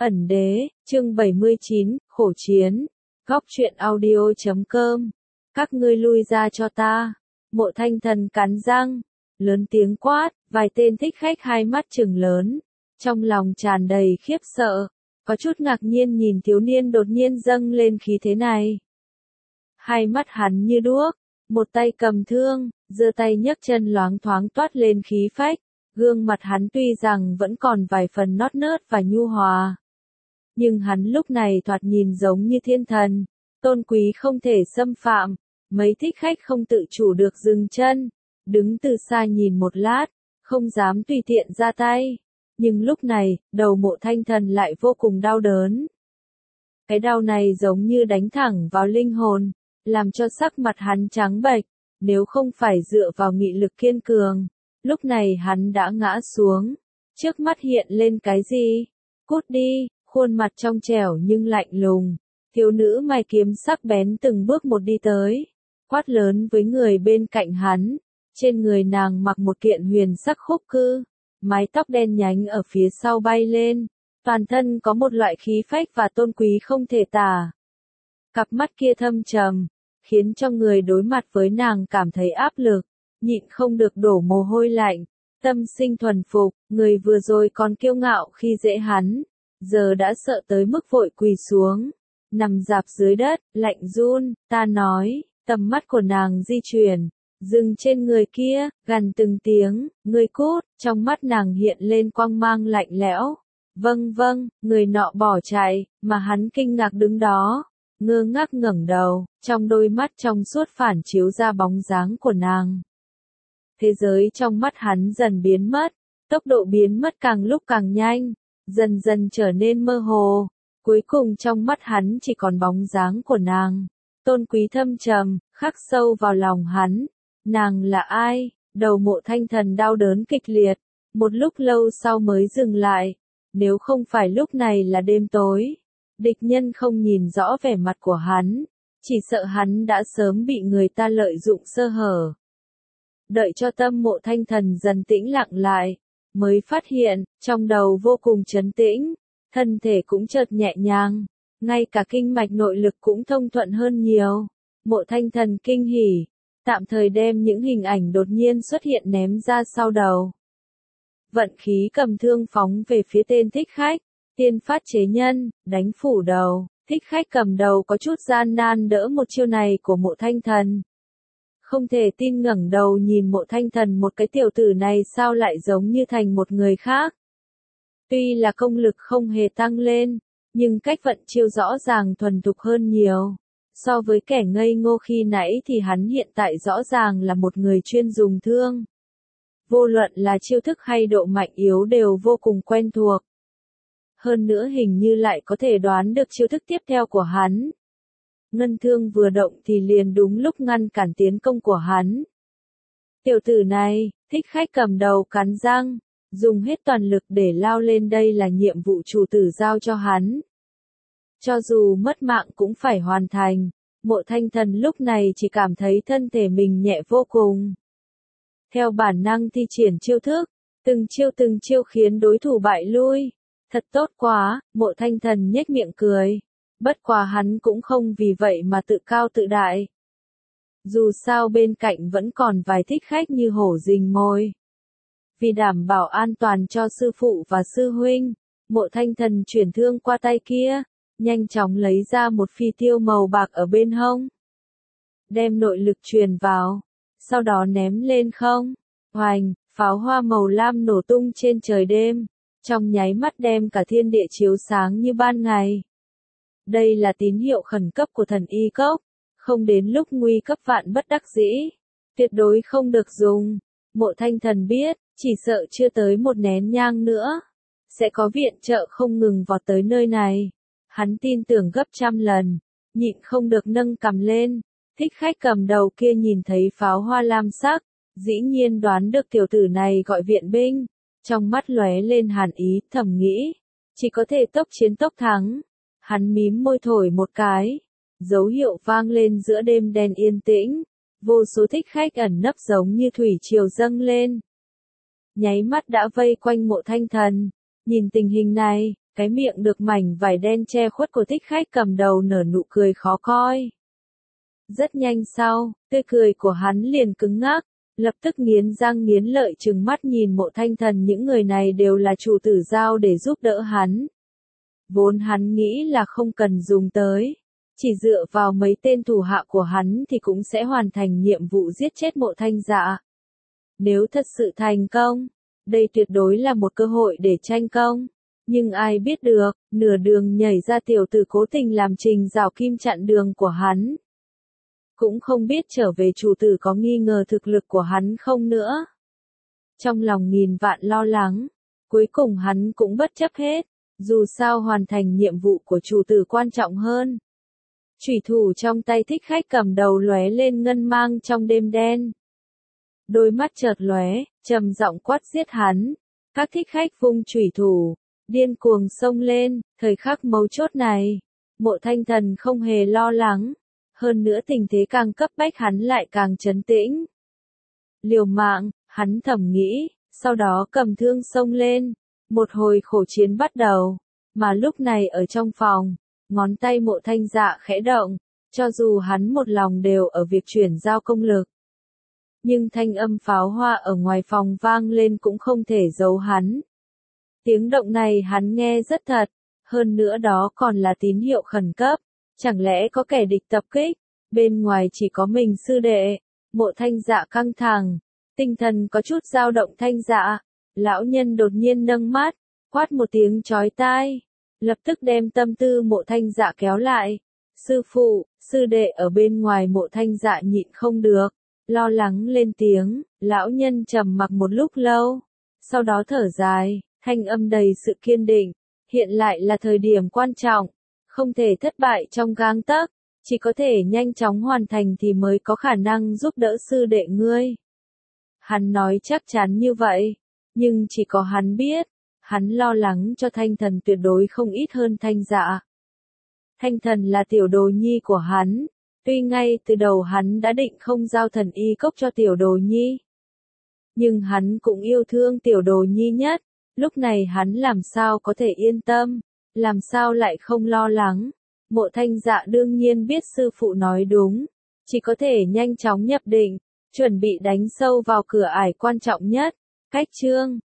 Ẩn đế, chương 79, khổ chiến. Góc truyện audio.com. Các ngươi lui ra cho ta. Mộ Thanh Thần cắn răng, lớn tiếng quát, vài tên thích khách hai mắt trừng lớn, trong lòng tràn đầy khiếp sợ, có chút ngạc nhiên nhìn thiếu niên đột nhiên dâng lên khí thế này. Hai mắt hắn như đuốc, một tay cầm thương, giơ tay nhấc chân loáng thoáng toát lên khí phách, gương mặt hắn tuy rằng vẫn còn vài phần nót nớt và nhu hòa, nhưng hắn lúc này thoạt nhìn giống như thiên thần, tôn quý không thể xâm phạm. Mấy thích khách không tự chủ được dừng chân, đứng từ xa nhìn một lát, không dám tùy tiện ra tay. Nhưng lúc này, đầu Mộ Thanh Thần lại vô cùng đau đớn. Cái đau này giống như đánh thẳng vào linh hồn, làm cho sắc mặt hắn trắng bệch. Nếu không phải dựa vào nghị lực kiên cường, lúc này hắn đã ngã xuống. Trước mắt hiện lên cái gì? Cút đi, khuôn mặt trong trẻo nhưng lạnh lùng. Thiếu nữ mày kiếm sắc bén từng bước một đi tới, quát lớn với người bên cạnh hắn. Trên người nàng mặc một kiện huyền sắc khúc cư, mái tóc đen nhánh ở phía sau bay lên, toàn thân có một loại khí phách và tôn quý không thể tả. Cặp mắt kia thâm trầm, khiến cho người đối mặt với nàng cảm thấy áp lực, nhịn không được đổ mồ hôi lạnh, tâm sinh thuần phục. Người vừa rồi còn kiêu ngạo khi dễ hắn, giờ đã sợ tới mức vội quỳ xuống, nằm rạp dưới đất, lạnh run. Ta nói. Tầm mắt của nàng di chuyển, dừng trên người kia, gằn từng tiếng, ngươi cút. Trong mắt nàng hiện lên quang mang lạnh lẽo. Vâng vâng, người nọ bỏ chạy, mà hắn kinh ngạc đứng đó, ngơ ngác ngẩng đầu, trong đôi mắt trong suốt phản chiếu ra bóng dáng của nàng. Thế giới trong mắt hắn dần biến mất, tốc độ biến mất càng lúc càng nhanh, dần dần trở nên mơ hồ, cuối cùng trong mắt hắn chỉ còn bóng dáng của nàng. Tôn quý thâm trầm, khắc sâu vào lòng hắn. Nàng là ai? Đầu Mộ Thanh Thần đau đớn kịch liệt, một lúc lâu sau mới dừng lại. Nếu không phải lúc này là đêm tối, địch nhân không nhìn rõ vẻ mặt của hắn, chỉ sợ hắn đã sớm bị người ta lợi dụng sơ hở. Đợi cho tâm Mộ Thanh Thần dần tĩnh lặng lại, mới phát hiện, trong đầu vô cùng trấn tĩnh, thân thể cũng chợt nhẹ nhàng. Ngay cả kinh mạch nội lực cũng thông thuận hơn nhiều. Mộ Thanh Thần kinh hỉ, tạm thời đem những hình ảnh đột nhiên xuất hiện ném ra sau đầu. Vận khí cầm thương phóng về phía tên thích khách, tiên phát chế nhân, đánh phủ đầu. Thích khách cầm đầu có chút gian nan đỡ một chiêu này của Mộ Thanh Thần. Không thể tin ngẩng đầu nhìn Mộ Thanh Thần, một cái tiểu tử này sao lại giống như thành một người khác. Tuy là công lực không hề tăng lên, nhưng cách vận chiêu rõ ràng thuần thục hơn nhiều. So với kẻ ngây ngô khi nãy thì hắn hiện tại rõ ràng là một người chuyên dùng thương. Vô luận là chiêu thức hay độ mạnh yếu đều vô cùng quen thuộc. Hơn nữa hình như lại có thể đoán được chiêu thức tiếp theo của hắn. Ngân thương vừa động thì liền đúng lúc ngăn cản tiến công của hắn. Tiểu tử này, thích khách cầm đầu cắn răng, dùng hết toàn lực để lao lên, đây là nhiệm vụ chủ tử giao cho hắn. Cho dù mất mạng cũng phải hoàn thành. Mộ Thanh Thần lúc này chỉ cảm thấy thân thể mình nhẹ vô cùng. Theo bản năng thi triển chiêu thức, từng chiêu khiến đối thủ bại lui. Thật tốt quá, Mộ Thanh Thần nhếch miệng cười. Bất quá hắn cũng không vì vậy mà tự cao tự đại. Dù sao bên cạnh vẫn còn vài thích khách như hổ rình mồi. Vì đảm bảo an toàn cho sư phụ và sư huynh, Mộ Thanh Thần chuyển thương qua tay kia, nhanh chóng lấy ra một phi tiêu màu bạc ở bên hông. Đem nội lực truyền vào, sau đó ném lên không. Hoành, pháo hoa màu lam nổ tung trên trời đêm, trong nháy mắt đem cả thiên địa chiếu sáng như ban ngày. Đây là tín hiệu khẩn cấp của thần y cốc, không đến lúc nguy cấp vạn bất đắc dĩ, tuyệt đối không được dùng. Mộ Thanh Thần biết, chỉ sợ chưa tới một nén nhang nữa, sẽ có viện trợ không ngừng vọt tới nơi này. Hắn tin tưởng gấp trăm lần, nhịn không được nâng cằm lên. Thích khách cầm đầu kia nhìn thấy pháo hoa lam sắc, dĩ nhiên đoán được tiểu tử này gọi viện binh, trong mắt lóe lên hàn ý, thầm nghĩ, chỉ có thể tốc chiến tốc thắng. Hắn mím môi thổi một cái, dấu hiệu vang lên giữa đêm đen yên tĩnh, vô số thích khách ẩn nấp giống như thủy triều dâng lên. Nháy mắt đã vây quanh Mộ Thanh Thần. Nhìn tình hình này, cái miệng được mảnh vải đen che khuất của thích khách cầm đầu nở nụ cười khó coi. Rất nhanh sau, tươi cười của hắn liền cứng ngắc, lập tức nghiến răng nghiến lợi trừng mắt nhìn Mộ Thanh Thần, những người này đều là chủ tử giao để giúp đỡ hắn. Vốn hắn nghĩ là không cần dùng tới, chỉ dựa vào mấy tên thủ hạ của hắn thì cũng sẽ hoàn thành nhiệm vụ giết chết Mộ Thanh Dạ. Nếu thật sự thành công, đây tuyệt đối là một cơ hội để tranh công. Nhưng ai biết được, nửa đường nhảy ra tiểu tử cố tình làm Trình Giảo Kim chặn đường của hắn. Cũng không biết trở về chủ tử có nghi ngờ thực lực của hắn không nữa. Trong lòng nghìn vạn lo lắng, cuối cùng hắn cũng bất chấp hết, dù sao hoàn thành nhiệm vụ của chủ tử quan trọng hơn. Chủy thủ trong tay thích khách cầm đầu lóe lên ngân mang trong đêm đen. Đôi mắt chợt lóe, trầm giọng quát giết hắn. Các thích khách vung chủy thủ, điên cuồng xông lên, thời khắc mấu chốt này, Mộ Thanh Thần không hề lo lắng. Hơn nữa tình thế càng cấp bách hắn lại càng trấn tĩnh. Liều mạng, hắn thầm nghĩ, sau đó cầm thương xông lên. Một hồi khổ chiến bắt đầu, mà lúc này ở trong phòng, ngón tay Mộ Thanh Dạ khẽ động, cho dù hắn một lòng đều ở việc chuyển giao công lực. Nhưng thanh âm pháo hoa ở ngoài phòng vang lên cũng không thể giấu hắn. Tiếng động này hắn nghe rất thật, hơn nữa đó còn là tín hiệu khẩn cấp. Chẳng lẽ có kẻ địch tập kích, bên ngoài chỉ có mình sư đệ. Mộ Thanh Dạ căng thẳng, tinh thần có chút dao động. Thanh Dạ, lão nhân đột nhiên nâng mắt, quát một tiếng chói tai, lập tức đem tâm tư Mộ Thanh Dạ kéo lại. Sư phụ, sư đệ ở bên ngoài. Mộ Thanh Dạ nhịn không được, lo lắng lên tiếng. Lão nhân trầm mặc một lúc lâu, sau đó thở dài, thanh âm đầy sự kiên định. Hiện lại là thời điểm quan trọng, không thể thất bại trong gang tấc, chỉ có thể nhanh chóng hoàn thành thì mới có khả năng giúp đỡ sư đệ ngươi. Hắn nói chắc chắn như vậy, nhưng chỉ có hắn biết, hắn lo lắng cho Thanh Thần tuyệt đối không ít hơn Thanh Dạ. Thanh Thần là tiểu đồ nhi của hắn, tuy ngay từ đầu hắn đã định không giao thần y cốc cho tiểu đồ nhi. Nhưng hắn cũng yêu thương tiểu đồ nhi nhất, lúc này hắn làm sao có thể yên tâm, làm sao lại không lo lắng. Mộ Thanh Dạ đương nhiên biết sư phụ nói đúng, chỉ có thể nhanh chóng nhập định, chuẩn bị đánh sâu vào cửa ải quan trọng nhất. Cách chương